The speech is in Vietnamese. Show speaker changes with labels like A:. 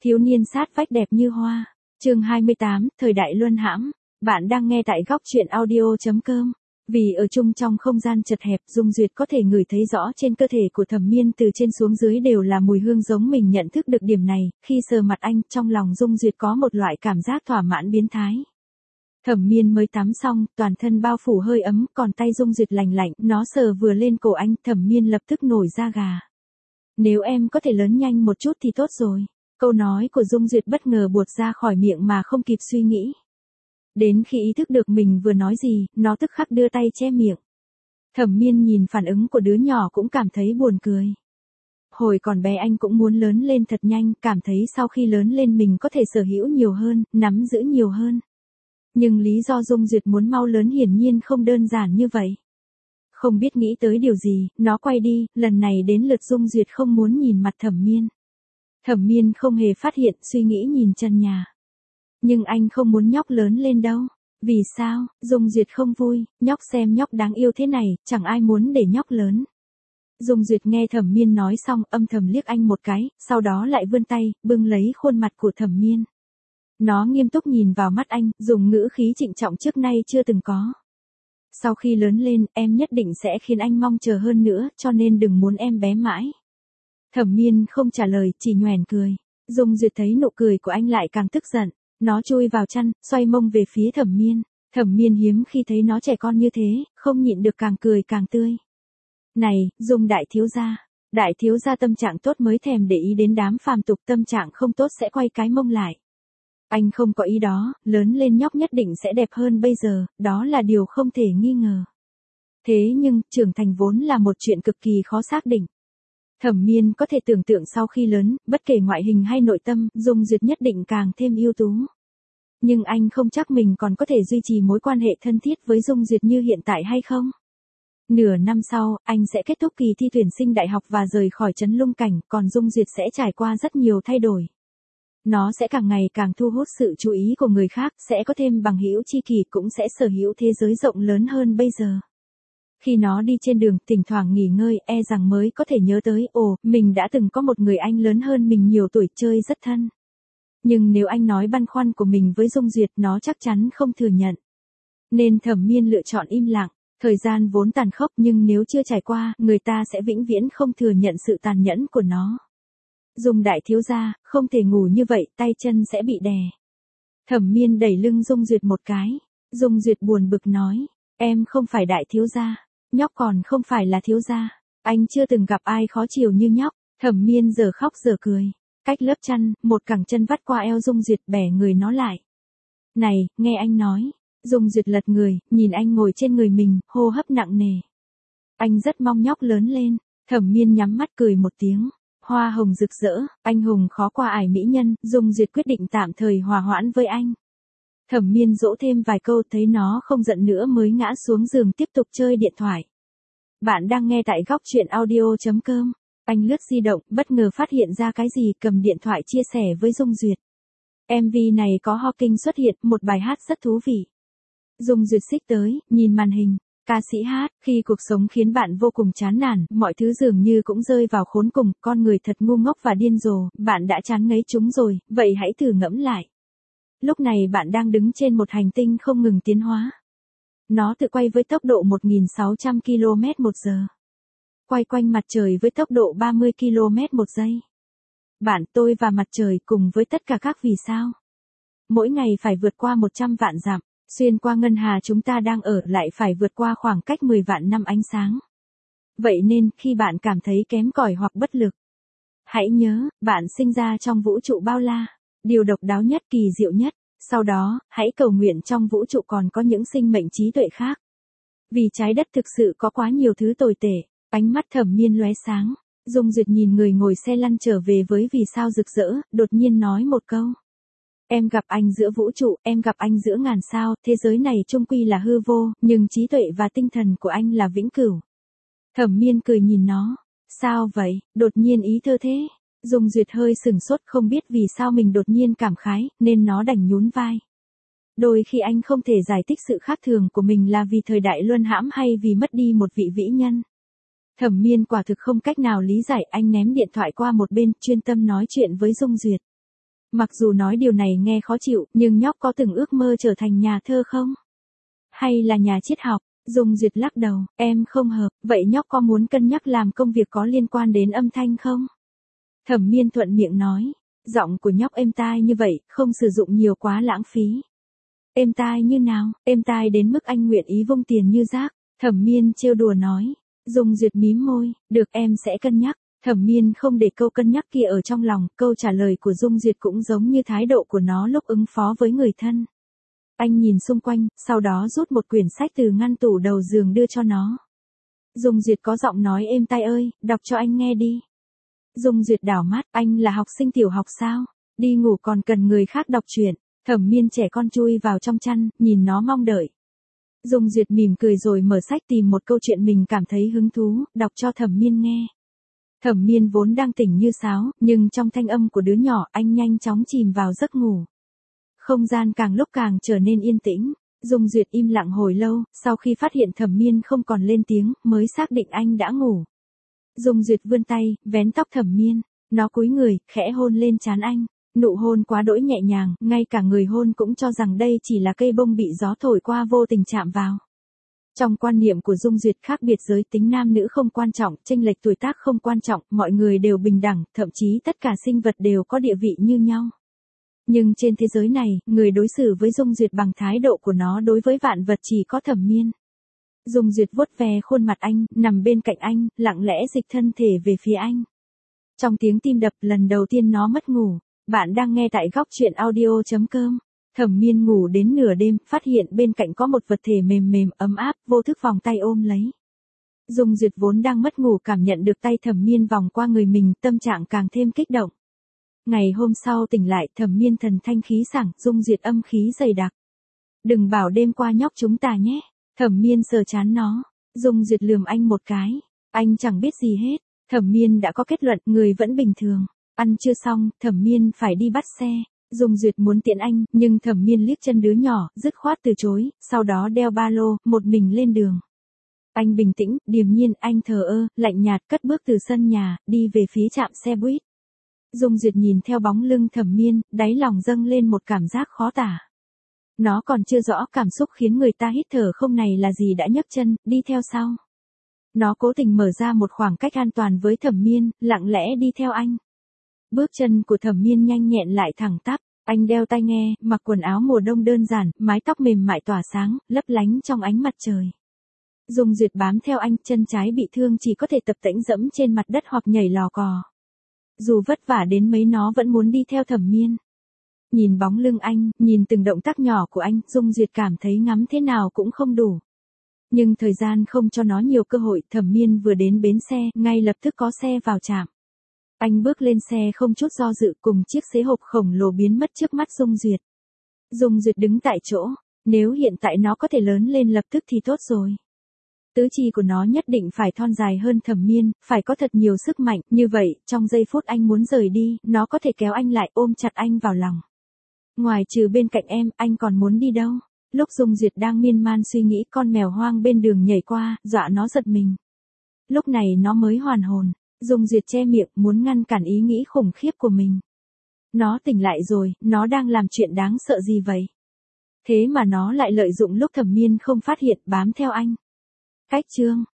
A: Thiếu niên sát vách đẹp như hoa. Chương 28, thời đại luân hãm. Bạn đang nghe tại góc truyện audio.com. Vì ở chung trong không gian chật hẹp, Dung Duyệt có thể ngửi thấy rõ trên cơ thể của Thẩm Miên từ trên xuống dưới đều là mùi hương giống mình. Nhận thức được điểm này, khi sờ mặt anh, trong lòng Dung Duyệt có một loại cảm giác thỏa mãn biến thái. Thẩm Miên mới tắm xong, toàn thân bao phủ hơi ấm, còn tay Dung Duyệt lành lạnh, nó sờ vừa lên cổ anh, Thẩm Miên lập tức nổi da gà. Nếu em có thể lớn nhanh một chút thì tốt rồi. Câu nói của Dung Duyệt bất ngờ buột ra khỏi miệng mà không kịp suy nghĩ. Đến khi ý thức được mình vừa nói gì, nó tức khắc đưa tay che miệng. Thẩm Miên nhìn phản ứng của đứa nhỏ cũng cảm thấy buồn cười. Hồi còn bé anh cũng muốn lớn lên thật nhanh, cảm thấy sau khi lớn lên mình có thể sở hữu nhiều hơn, nắm giữ nhiều hơn. Nhưng lý do Dung Duyệt muốn mau lớn hiển nhiên không đơn giản như vậy. Không biết nghĩ tới điều gì, nó quay đi, lần này đến lượt Dung Duyệt không muốn nhìn mặt Thẩm Miên. Thẩm Miên không hề phát hiện, suy nghĩ nhìn chân nhà. Nhưng anh không muốn nhóc lớn lên đâu. Vì sao? Dung Duyệt không vui, nhóc xem nhóc đáng yêu thế này, chẳng ai muốn để nhóc lớn. Dung Duyệt nghe Thẩm Miên nói xong, âm thầm liếc anh một cái, sau đó lại vươn tay, bưng lấy khuôn mặt của Thẩm Miên. Nó nghiêm túc nhìn vào mắt anh, dùng ngữ khí trịnh trọng trước nay chưa từng có. Sau khi lớn lên, em nhất định sẽ khiến anh mong chờ hơn nữa, cho nên đừng muốn em bé mãi. Thẩm Miên không trả lời, chỉ nhoẻn cười. Dung Duyệt thấy nụ cười của anh lại càng tức giận. Nó chui vào chăn, xoay mông về phía Thẩm Miên. Thẩm Miên hiếm khi thấy nó trẻ con như thế, không nhịn được càng cười càng tươi. Này, Dung đại thiếu gia tâm trạng tốt mới thèm để ý đến đám phàm tục, tâm trạng không tốt sẽ quay cái mông lại. Anh không có ý đó, lớn lên nhóc nhất định sẽ đẹp hơn bây giờ, đó là điều không thể nghi ngờ. Thế nhưng, trưởng thành vốn là một chuyện cực kỳ khó xác định. Thẩm Miên có thể tưởng tượng sau khi lớn, bất kể ngoại hình hay nội tâm, Dung Duyệt nhất định càng thêm ưu tú. Nhưng anh không chắc mình còn có thể duy trì mối quan hệ thân thiết với Dung Duyệt như hiện tại hay không. Nửa năm sau, anh sẽ kết thúc kỳ thi tuyển sinh đại học và rời khỏi trấn Lung Cảnh, còn Dung Duyệt sẽ trải qua rất nhiều thay đổi. Nó sẽ càng ngày càng thu hút sự chú ý của người khác, sẽ có thêm bằng hữu tri kỷ, cũng sẽ sở hữu thế giới rộng lớn hơn bây giờ. Khi nó đi trên đường, thỉnh thoảng nghỉ ngơi, e rằng mới có thể nhớ tới, mình đã từng có một người anh lớn hơn mình nhiều tuổi, chơi rất thân. Nhưng nếu anh nói băn khoăn của mình với Dung Duyệt, nó chắc chắn không thừa nhận. Nên Thẩm Miên lựa chọn im lặng. Thời gian vốn tàn khốc, nhưng nếu chưa trải qua, người ta sẽ vĩnh viễn không thừa nhận sự tàn nhẫn của nó. Dung đại thiếu gia, không thể ngủ như vậy, tay chân sẽ bị đè. Thẩm Miên đẩy lưng Dung Duyệt một cái. Dung Duyệt buồn bực nói, em không phải đại thiếu gia, nhóc còn không phải là thiếu gia. Anh chưa từng gặp ai khó chịu như nhóc. Thẩm Miên giờ khóc giờ cười. Cách lớp chăn, một cẳng chân vắt qua eo Dung Duyệt, bẻ người nó lại. Này, nghe anh nói. Dung Duyệt lật người, nhìn anh ngồi trên người mình, hô hấp nặng nề. Anh rất mong nhóc lớn lên. Thẩm Miên nhắm mắt cười một tiếng. Hoa hồng rực rỡ, anh hùng khó qua ải mỹ nhân, Dung Duyệt quyết định tạm thời hòa hoãn với anh. Thẩm Miên dỗ thêm vài câu, thấy nó không giận nữa mới ngã xuống giường tiếp tục chơi điện thoại. Bạn đang nghe tại góc truyện audio.com. Anh lướt di động, bất ngờ phát hiện ra cái gì, cầm điện thoại chia sẻ với Dung Duyệt. MV này có Hawking xuất hiện, một bài hát rất thú vị. Dung Duyệt xích tới, nhìn màn hình. Ca sĩ hát, khi cuộc sống khiến bạn vô cùng chán nản, mọi thứ dường như cũng rơi vào khốn cùng, con người thật ngu ngốc và điên rồ, bạn đã chán ngấy chúng rồi, vậy hãy thử ngẫm lại. Lúc này bạn đang đứng trên một hành tinh không ngừng tiến hóa. Nó tự quay với tốc độ 1.600 km/h. Quay quanh mặt trời với tốc độ 30 km/giây. Bạn, tôi và mặt trời cùng với tất cả các vì sao. Mỗi ngày phải vượt qua 100 vạn dặm. Xuyên qua ngân hà chúng ta đang ở lại phải vượt qua khoảng cách 10 vạn năm ánh sáng. Vậy nên, khi bạn cảm thấy kém cỏi hoặc bất lực, hãy nhớ, bạn sinh ra trong vũ trụ bao la, điều độc đáo nhất, kỳ diệu nhất. Sau đó, hãy cầu nguyện trong vũ trụ còn có những sinh mệnh trí tuệ khác. Vì trái đất thực sự có quá nhiều thứ tồi tệ. Ánh mắt Thẩm Miên lóe sáng. Dung Duyệt nhìn người ngồi xe lăn trở về với vì sao rực rỡ, đột nhiên nói một câu. Em gặp anh giữa vũ trụ, em gặp anh giữa ngàn sao, thế giới này chung quy là hư vô, nhưng trí tuệ và tinh thần của anh là vĩnh cửu. Thẩm Miên cười nhìn nó. Sao vậy, đột nhiên ý thơ thế? Dung Duyệt hơi sừng sốt, không biết vì sao mình đột nhiên cảm khái, nên nó đành nhún vai. Đôi khi anh không thể giải thích sự khác thường của mình là vì thời đại luân hãm hay vì mất đi một vị vĩ nhân. Thẩm Miên quả thực không cách nào lý giải, anh ném điện thoại qua một bên, chuyên tâm nói chuyện với Dung Duyệt. Mặc dù nói điều này nghe khó chịu, nhưng nhóc có từng ước mơ trở thành nhà thơ không? Hay là nhà triết học? Dung Duyệt lắc đầu, em không hợp, vậy nhóc có muốn cân nhắc làm công việc có liên quan đến âm thanh không? Thẩm Miên thuận miệng nói, giọng của nhóc êm tai như vậy, không sử dụng nhiều quá lãng phí. Êm tai như nào? Êm tai đến mức anh nguyện ý vung tiền như rác. Thẩm Miên trêu đùa nói. Dung Duyệt mím môi, được em sẽ cân nhắc. Thẩm Miên không để câu cân nhắc kia ở trong lòng, câu trả lời của Dung Duyệt cũng giống như thái độ của nó lúc ứng phó với người thân. Anh nhìn xung quanh, sau đó rút một quyển sách từ ngăn tủ đầu giường đưa cho nó. Dung Duyệt có giọng nói êm tai ơi, đọc cho anh nghe đi. Dung Duyệt đảo mắt, anh là học sinh tiểu học sao? Đi ngủ còn cần người khác đọc truyện. Thẩm Miên trẻ con chui vào trong chăn, nhìn nó mong đợi. Dung Duyệt mỉm cười rồi mở sách tìm một câu chuyện mình cảm thấy hứng thú, đọc cho Thẩm Miên nghe. Thẩm Miên vốn đang tỉnh như sáo, nhưng trong thanh âm của đứa nhỏ anh nhanh chóng chìm vào giấc ngủ. Không gian càng lúc càng trở nên yên tĩnh. Dung Duyệt im lặng hồi lâu, sau khi phát hiện Thẩm Miên không còn lên tiếng, mới xác định anh đã ngủ. Dung Duyệt vươn tay, vén tóc Thẩm Miên. Nó cúi người, khẽ hôn lên trán anh. Nụ hôn quá đỗi nhẹ nhàng, ngay cả người hôn cũng cho rằng đây chỉ là cây bông bị gió thổi qua vô tình chạm vào. Trong quan niệm của Dung Duyệt khác biệt giới tính nam nữ không quan trọng, chênh lệch tuổi tác không quan trọng, mọi người đều bình đẳng, thậm chí tất cả sinh vật đều có địa vị như nhau. Nhưng trên thế giới này, người đối xử với Dung Duyệt bằng thái độ của nó đối với vạn vật chỉ có Thẩm Miên. Dung Duyệt vuốt ve khuôn mặt anh, nằm bên cạnh anh, lặng lẽ dịch thân thể về phía anh. Trong tiếng tim đập lần đầu tiên nó mất ngủ. Bạn đang nghe tại góc truyện audio.com. Thẩm Miên ngủ đến nửa đêm, phát hiện bên cạnh có một vật thể mềm mềm, ấm áp, vô thức vòng tay ôm lấy. Dung Duyệt vốn đang mất ngủ cảm nhận được tay Thẩm Miên vòng qua người mình, tâm trạng càng thêm kích động. Ngày hôm sau tỉnh lại, Thẩm Miên thần thanh khí sảng, Dung Duyệt âm khí dày đặc. Đừng bảo đêm qua nhóc chúng ta nhé. Thẩm Miên sờ chán nó. Dung Duyệt lườm anh một cái. Anh chẳng biết gì hết. Thẩm Miên đã có kết luận, người vẫn bình thường. Ăn chưa xong, Thẩm Miên phải đi bắt xe. Dung Duyệt muốn tiện anh, nhưng Thẩm Miên liếc chân đứa nhỏ, dứt khoát từ chối, sau đó đeo ba lô, một mình lên đường. Anh bình tĩnh, điềm nhiên, anh thờ ơ, lạnh nhạt cất bước từ sân nhà, đi về phía trạm xe buýt. Dung Duyệt nhìn theo bóng lưng Thẩm Miên, đáy lòng dâng lên một cảm giác khó tả. Nó còn chưa rõ cảm xúc khiến người ta hít thở không này là gì đã nhấc chân, đi theo sau. Nó cố tình mở ra một khoảng cách an toàn với Thẩm Miên, lặng lẽ đi theo anh. Bước chân của Thẩm Miên nhanh nhẹn lại thẳng tắp, anh đeo tai nghe, mặc quần áo mùa đông đơn giản, mái tóc mềm mại tỏa sáng, lấp lánh trong ánh mặt trời. Dung Duyệt bám theo anh, chân trái bị thương chỉ có thể tập tễnh dẫm trên mặt đất hoặc nhảy lò cò. Dù vất vả đến mấy nó vẫn muốn đi theo Thẩm Miên. Nhìn bóng lưng anh, nhìn từng động tác nhỏ của anh, Dung Duyệt cảm thấy ngắm thế nào cũng không đủ. Nhưng thời gian không cho nó nhiều cơ hội, Thẩm Miên vừa đến bến xe, ngay lập tức có xe vào trạm. Anh bước lên xe không chút do dự cùng chiếc xế hộp khổng lồ biến mất trước mắt Dung Duyệt. Dung Duyệt đứng tại chỗ, nếu hiện tại nó có thể lớn lên lập tức thì tốt rồi. Tứ chi của nó nhất định phải thon dài hơn Thẩm Miên, phải có thật nhiều sức mạnh, như vậy, trong giây phút anh muốn rời đi, nó có thể kéo anh lại ôm chặt anh vào lòng. Ngoài trừ bên cạnh em, anh còn muốn đi đâu? Lúc Dung Duyệt đang miên man suy nghĩ, con mèo hoang bên đường nhảy qua, dọa nó giật mình. Lúc này nó mới hoàn hồn. Dung Duyệt che miệng, muốn ngăn cản ý nghĩ khủng khiếp của mình. Nó tỉnh lại rồi, nó đang làm chuyện đáng sợ gì vậy? Thế mà nó lại lợi dụng lúc Thẩm Miên không phát hiện, bám theo anh. Cách chương